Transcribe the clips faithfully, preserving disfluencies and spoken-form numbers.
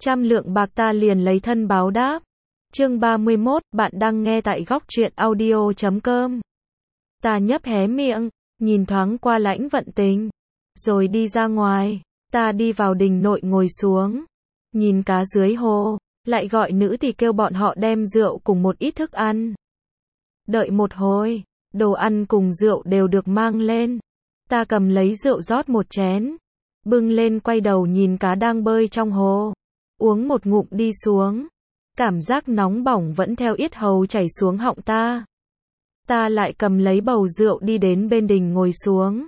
trăm lượng bạc ta liền lấy thân báo đáp. Chương ba mươi mốt, bạn đang nghe tại góc truyện audio chấm com. Ta nhấp hé miệng, nhìn thoáng qua Lãnh Vận Tình, rồi đi ra ngoài. Ta đi vào đình nội ngồi xuống, nhìn cá dưới hồ, lại gọi nữ thì kêu bọn họ đem rượu cùng một ít thức ăn. Đợi một hồi, đồ ăn cùng rượu đều được mang lên. Ta cầm lấy rượu rót một chén, bưng lên quay đầu nhìn cá đang bơi trong hồ. Uống một ngụm đi xuống, cảm giác nóng bỏng vẫn theo yết hầu chảy xuống họng ta. Ta lại cầm lấy bầu rượu đi đến bên đình ngồi xuống,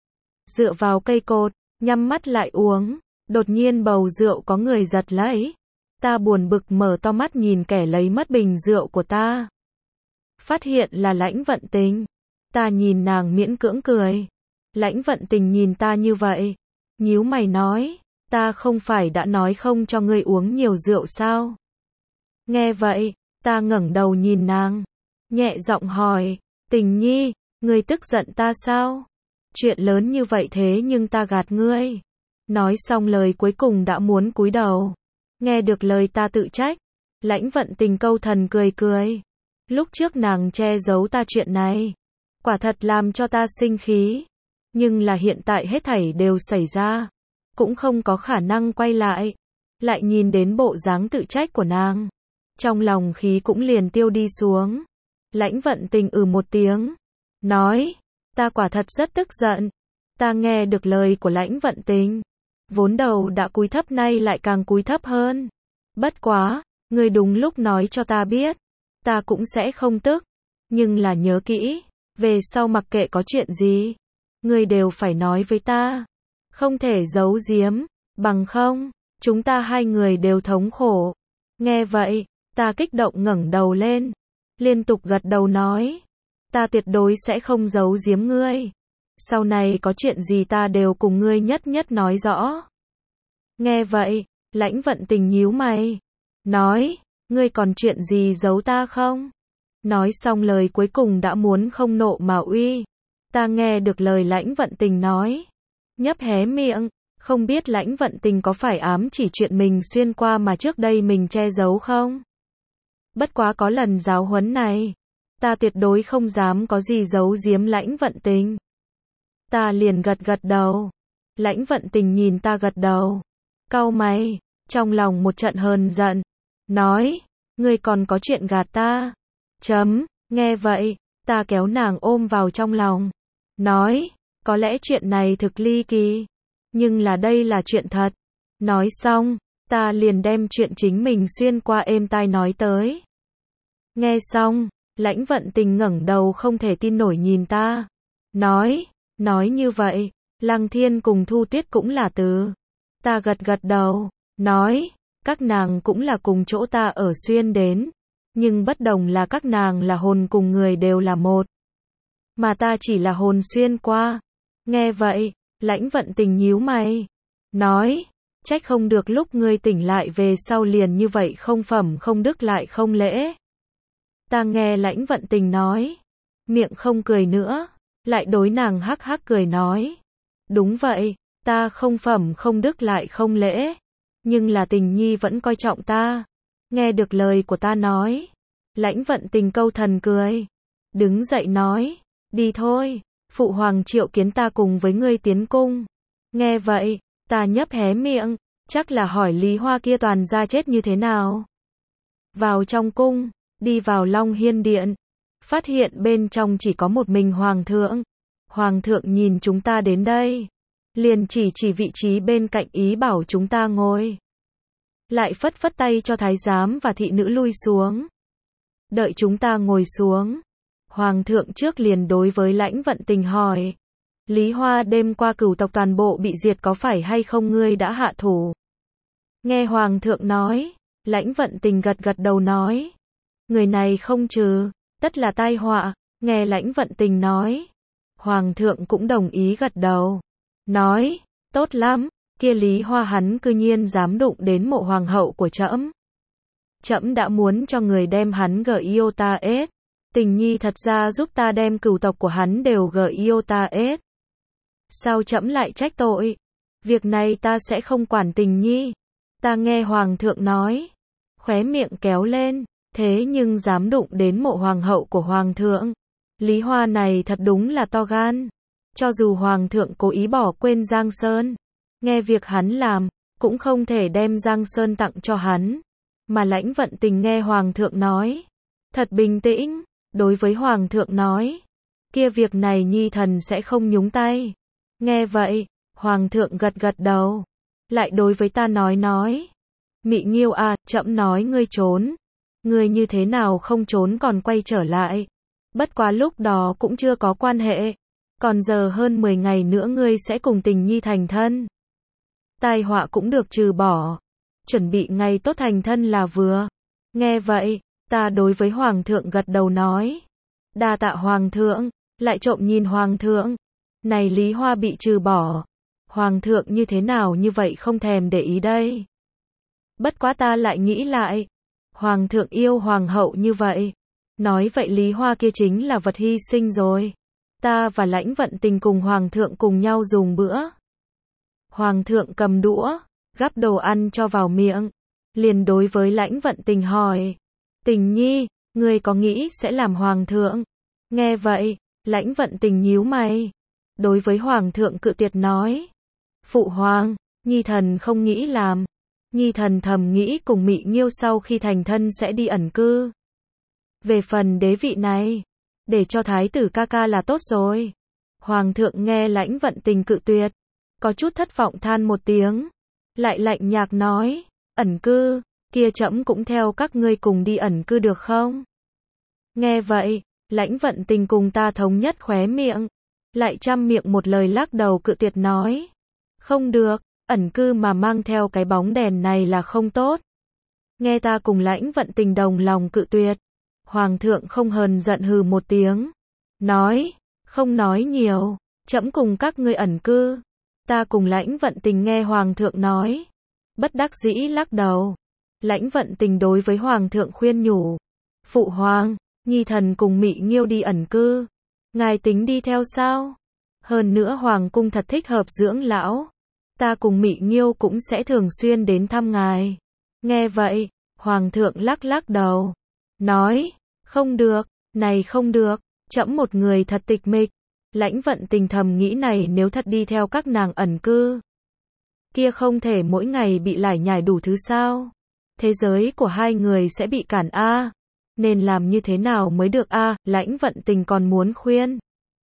dựa vào cây cột, nhắm mắt lại uống. Đột nhiên bầu rượu có người giật lấy. Ta buồn bực mở to mắt nhìn kẻ lấy mất bình rượu của ta. Phát hiện là Lãnh Vận Tình. Ta nhìn nàng miễn cưỡng cười. Lãnh Vận Tình nhìn ta như vậy, nhíu mày nói, ta không phải đã nói không cho ngươi uống nhiều rượu sao? Nghe vậy, ta ngẩng đầu nhìn nàng, nhẹ giọng hỏi, Tình Nhi, ngươi tức giận ta sao? Chuyện lớn như vậy thế nhưng ta gạt ngươi. Nói xong lời cuối cùng đã muốn cúi đầu. Nghe được lời ta tự trách, Lãnh Vận Tình câu thần cười cười. Lúc trước nàng che giấu ta chuyện này, quả thật làm cho ta sinh khí. Nhưng là hiện tại hết thảy đều xảy ra, cũng không có khả năng quay lại. Lại nhìn đến bộ dáng tự trách của nàng, trong lòng khí cũng liền tiêu đi xuống. Lãnh Vận Tình ừ một tiếng, nói, ta quả thật rất tức giận. Ta nghe được lời của Lãnh Vận Tình, vốn đầu đã cúi thấp nay lại càng cúi thấp hơn. Bất quá, ngươi đúng lúc nói cho ta biết, ta cũng sẽ không tức. Nhưng là nhớ kỹ, về sau mặc kệ có chuyện gì, ngươi đều phải nói với ta, không thể giấu giếm, bằng không, chúng ta hai người đều thống khổ. Nghe vậy, ta kích động ngẩng đầu lên, liên tục gật đầu nói, ta tuyệt đối sẽ không giấu giếm ngươi. Sau này có chuyện gì ta đều cùng ngươi nhất nhất nói rõ. Nghe vậy, Lãnh Vận Tình nhíu mày, nói, ngươi còn chuyện gì giấu ta không? Nói xong lời cuối cùng đã muốn không nộ mà uy. Ta nghe được lời Lãnh Vận Tình nói, nhấp hé miệng, không biết Lãnh Vận Tình có phải ám chỉ chuyện mình xuyên qua mà trước đây mình che giấu không? Bất quá có lần giáo huấn này, ta tuyệt đối không dám có gì giấu giếm Lãnh Vận Tình. Ta liền gật gật đầu. Lãnh Vận Tình nhìn ta gật đầu, cau mày, trong lòng một trận hờn giận, nói, ngươi còn có chuyện gạt ta. Chấm, nghe vậy, ta kéo nàng ôm vào trong lòng, nói, có lẽ chuyện này thực ly kỳ, nhưng là đây là chuyện thật. Nói xong, ta liền đem chuyện chính mình xuyên qua êm tai nói tới. Nghe xong, Lãnh Vận Tình ngẩng đầu không thể tin nổi nhìn ta, nói, nói như vậy, Lăng Thiên cùng Thu Tuyết cũng là từ. Ta gật gật đầu, nói, các nàng cũng là cùng chỗ ta ở xuyên đến, nhưng bất đồng là các nàng là hồn cùng người đều là một, mà ta chỉ là hồn xuyên qua. Nghe vậy, Lãnh Vận Tình nhíu mày, nói, trách không được lúc ngươi tỉnh lại về sau liền như vậy không phẩm không đức lại không lễ. Ta nghe Lãnh Vận Tình nói, miệng không cười nữa, lại đối nàng hắc hắc cười nói, đúng vậy, ta không phẩm không đức lại không lễ, nhưng là Tình Nhi vẫn coi trọng ta. Nghe được lời của ta nói, Lãnh Vận Tình câu thần cười, đứng dậy nói, đi thôi, phụ hoàng triệu kiến ta cùng với ngươi tiến cung. Nghe vậy, ta nhấp hé miệng, chắc là hỏi Lý Hoa kia toàn ra chết như thế nào. Vào trong cung, đi vào Long Hiên Điện, phát hiện bên trong chỉ có một mình hoàng thượng. Hoàng thượng nhìn chúng ta đến đây, liền chỉ chỉ vị trí bên cạnh ý bảo chúng ta ngồi. Lại phất phất tay cho thái giám và thị nữ lui xuống. Đợi chúng ta ngồi xuống, hoàng thượng trước liền đối với Lãnh Vận Tình hỏi, Lý Hoa đêm qua cửu tộc toàn bộ bị diệt có phải hay không ngươi đã hạ thủ? Nghe hoàng thượng nói, Lãnh Vận Tình gật gật đầu nói, người này không trừ, tất là tai họa. Nghe Lãnh Vận Tình nói, hoàng thượng cũng đồng ý gật đầu, nói, tốt lắm, kia Lý Hoa hắn cư nhiên dám đụng đến mộ hoàng hậu của trẫm. Trẫm đã muốn cho người đem hắn gợi yêu ta ết. Tình Nhi thật ra giúp ta đem cửu tộc của hắn đều gợi yêu ta ết. Sao trẫm lại trách tội? Việc này ta sẽ không quản Tình Nhi. Ta nghe hoàng thượng nói, khóe miệng kéo lên, thế nhưng dám đụng đến mộ hoàng hậu của hoàng thượng. Lý Hoa này thật đúng là to gan. Cho dù hoàng thượng cố ý bỏ quên Giang Sơn, nghe việc hắn làm, cũng không thể đem Giang Sơn tặng cho hắn. Mà Lãnh Vận Tình nghe hoàng thượng nói, thật bình tĩnh, đối với hoàng thượng nói, kia việc này nhi thần sẽ không nhúng tay. Nghe vậy, hoàng thượng gật gật đầu, lại đối với ta nói nói, Mị Nghiêu à, trẫm nói ngươi trốn, ngươi như thế nào không trốn còn quay trở lại. Bất quá lúc đó cũng chưa có quan hệ, còn giờ hơn mười ngày nữa ngươi sẽ cùng Tình Nhi thành thân. Tai họa cũng được trừ bỏ, chuẩn bị ngày tốt thành thân là vừa. Nghe vậy, ta đối với hoàng thượng gật đầu nói, đa tạ hoàng thượng, lại trộm nhìn hoàng thượng, này Lý Hoa bị trừ bỏ, hoàng thượng như thế nào như vậy không thèm để ý đây. Bất quá ta lại nghĩ lại, hoàng thượng yêu hoàng hậu như vậy, nói vậy Lý Hoa kia chính là vật hy sinh rồi. Ta và Lãnh Vận Tình cùng hoàng thượng cùng nhau dùng bữa. Hoàng thượng cầm đũa, gắp đồ ăn cho vào miệng, liền đối với Lãnh Vận Tình hỏi, Tình Nhi, ngươi có nghĩ sẽ làm hoàng thượng? Nghe vậy, Lãnh Vận Tình nhíu mày, đối với hoàng thượng cự tuyệt nói, phụ hoàng, nhi thần không nghĩ làm, nhi thần thầm nghĩ cùng Mị Nghiêu sau khi thành thân sẽ đi ẩn cư. Về phần đế vị này, để cho thái tử ca ca là tốt rồi. Hoàng thượng nghe Lãnh Vận Tình cự tuyệt, có chút thất vọng than một tiếng, lại lạnh nhạt nói, ẩn cư, kia trẫm cũng theo các ngươi cùng đi ẩn cư được không? Nghe vậy, Lãnh Vận Tình cùng ta thống nhất khóe miệng, lại trăm miệng một lời lắc đầu cự tuyệt nói, không được, ẩn cư mà mang theo cái bóng đèn này là không tốt. Nghe ta cùng Lãnh Vận Tình đồng lòng cự tuyệt, hoàng thượng không hờn giận hừ một tiếng, nói, không nói nhiều, trẫm cùng các ngươi ẩn cư. Ta cùng Lãnh Vận Tình nghe hoàng thượng nói, bất đắc dĩ lắc đầu. Lãnh Vận Tình đối với hoàng thượng khuyên nhủ, phụ hoàng, nhi thần cùng Mị Nghiêu đi ẩn cư, ngài tính đi theo sao? Hơn nữa hoàng cung thật thích hợp dưỡng lão, ta cùng Mị Nghiêu cũng sẽ thường xuyên đến thăm ngài. Nghe vậy, hoàng thượng lắc lắc đầu, nói, không được, này không được, trẫm một người thật tịch mịch. Lãnh Vận Tình thầm nghĩ này nếu thật đi theo các nàng ẩn cư, kia không thể mỗi ngày bị lải nhải đủ thứ sao? Thế giới của hai người sẽ bị cản a, nên làm như thế nào mới được a? Lãnh Vận Tình còn muốn khuyên,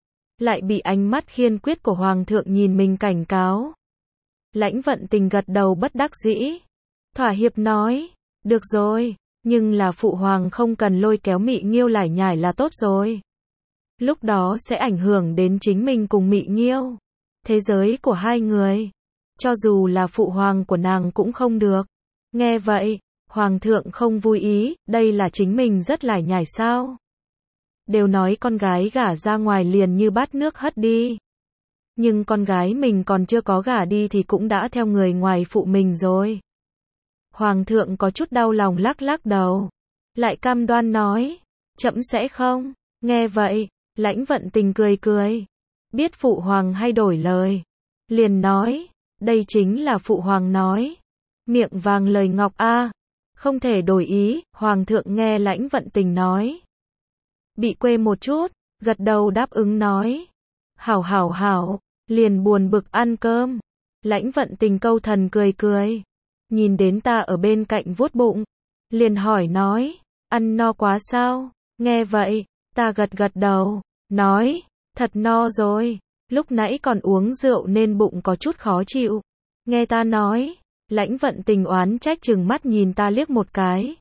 lại bị ánh mắt khiên quyết của hoàng thượng nhìn mình cảnh cáo. Lãnh Vận Tình gật đầu bất đắc dĩ, thỏa hiệp nói, được rồi, nhưng là phụ hoàng không cần lôi kéo Mị Nghiêu lải nhải là tốt rồi. Lúc đó sẽ ảnh hưởng đến chính mình cùng Mị Nghiêu, thế giới của hai người, cho dù là phụ hoàng của nàng cũng không được. Nghe vậy, hoàng thượng không vui ý, đây là chính mình rất lải nhải sao? Đều nói con gái gả ra ngoài liền như bát nước hất đi. Nhưng con gái mình còn chưa có gả đi thì cũng đã theo người ngoài phụ mình rồi. Hoàng thượng có chút đau lòng lắc lắc đầu, lại cam đoan nói, trẫm sẽ không. Nghe vậy, Lãnh Vận Tình cười cười, biết phụ hoàng hay đổi lời, liền nói, đây chính là phụ hoàng nói, miệng vàng lời ngọc a, không thể đổi ý. Hoàng thượng nghe Lãnh Vận Tình nói, bị quê một chút, gật đầu đáp ứng nói, hảo hảo hảo, liền buồn bực ăn cơm. Lãnh Vận Tình câu thần cười cười, nhìn đến ta ở bên cạnh vuốt bụng, liền hỏi nói, ăn no quá sao? Nghe vậy, ta gật gật đầu, nói, thật no rồi, lúc nãy còn uống rượu nên bụng có chút khó chịu. Nghe ta nói, Lãnh Vận Tình oán trách chừng mắt nhìn ta liếc một cái.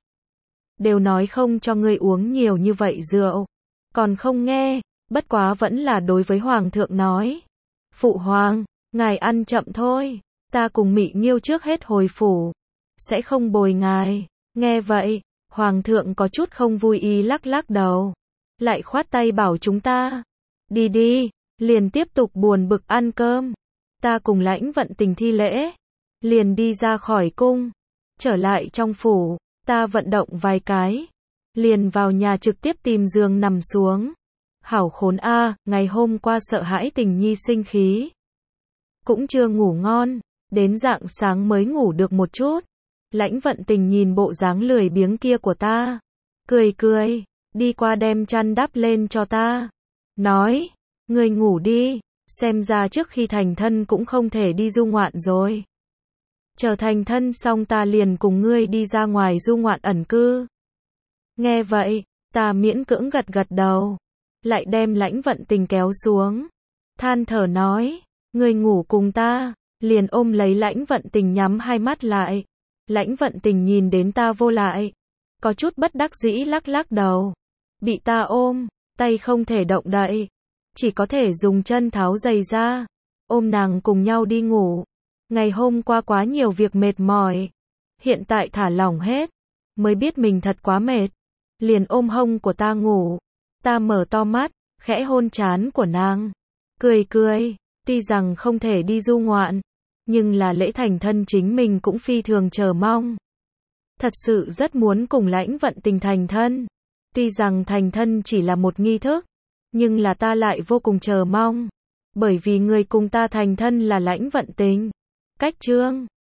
Đều nói không cho ngươi uống nhiều như vậy rượu, còn không nghe, bất quá vẫn là đối với hoàng thượng nói, phụ hoàng, ngài ăn chậm thôi, ta cùng Mị Nghiêu trước hết hồi phủ, sẽ không bồi ngài. Nghe vậy, hoàng thượng có chút không vui ý lắc lắc đầu, lại khoát tay bảo chúng ta, đi đi, liền tiếp tục buồn bực ăn cơm. Ta cùng Lãnh Vận Tình thi lễ, liền đi ra khỏi cung, trở lại trong phủ, ta vận động vài cái, liền vào nhà trực tiếp tìm giường nằm xuống. Hảo khốn a, ngày hôm qua sợ hãi Tình Nhi sinh khí, cũng chưa ngủ ngon, đến rạng sáng mới ngủ được một chút. Lãnh Vận Tình nhìn bộ dáng lười biếng kia của ta, cười cười, đi qua đem chăn đắp lên cho ta, nói, ngươi ngủ đi, xem ra trước khi thành thân cũng không thể đi du ngoạn rồi. Chờ thành thân xong ta liền cùng ngươi đi ra ngoài du ngoạn ẩn cư. Nghe vậy, ta miễn cưỡng gật gật đầu, lại đem Lãnh Vận Tình kéo xuống, than thở nói, ngươi ngủ cùng ta, liền ôm lấy Lãnh Vận Tình nhắm hai mắt lại. Lãnh Vận Tình nhìn đến ta vô lại, có chút bất đắc dĩ lắc lắc đầu, bị ta ôm, tay không thể động đậy, chỉ có thể dùng chân tháo giày ra, ôm nàng cùng nhau đi ngủ. Ngày hôm qua quá nhiều việc mệt mỏi, hiện tại thả lỏng hết, mới biết mình thật quá mệt, liền ôm hông của ta ngủ. Ta mở to mắt, khẽ hôn trán của nàng, cười cười, tuy rằng không thể đi du ngoạn, nhưng là lễ thành thân chính mình cũng phi thường chờ mong. Thật sự rất muốn cùng Lãnh Vận Tình thành thân. Tuy rằng thành thân chỉ là một nghi thức, nhưng là ta lại vô cùng chờ mong, bởi vì người cùng ta thành thân là Lãnh Vận Tình. Cách chương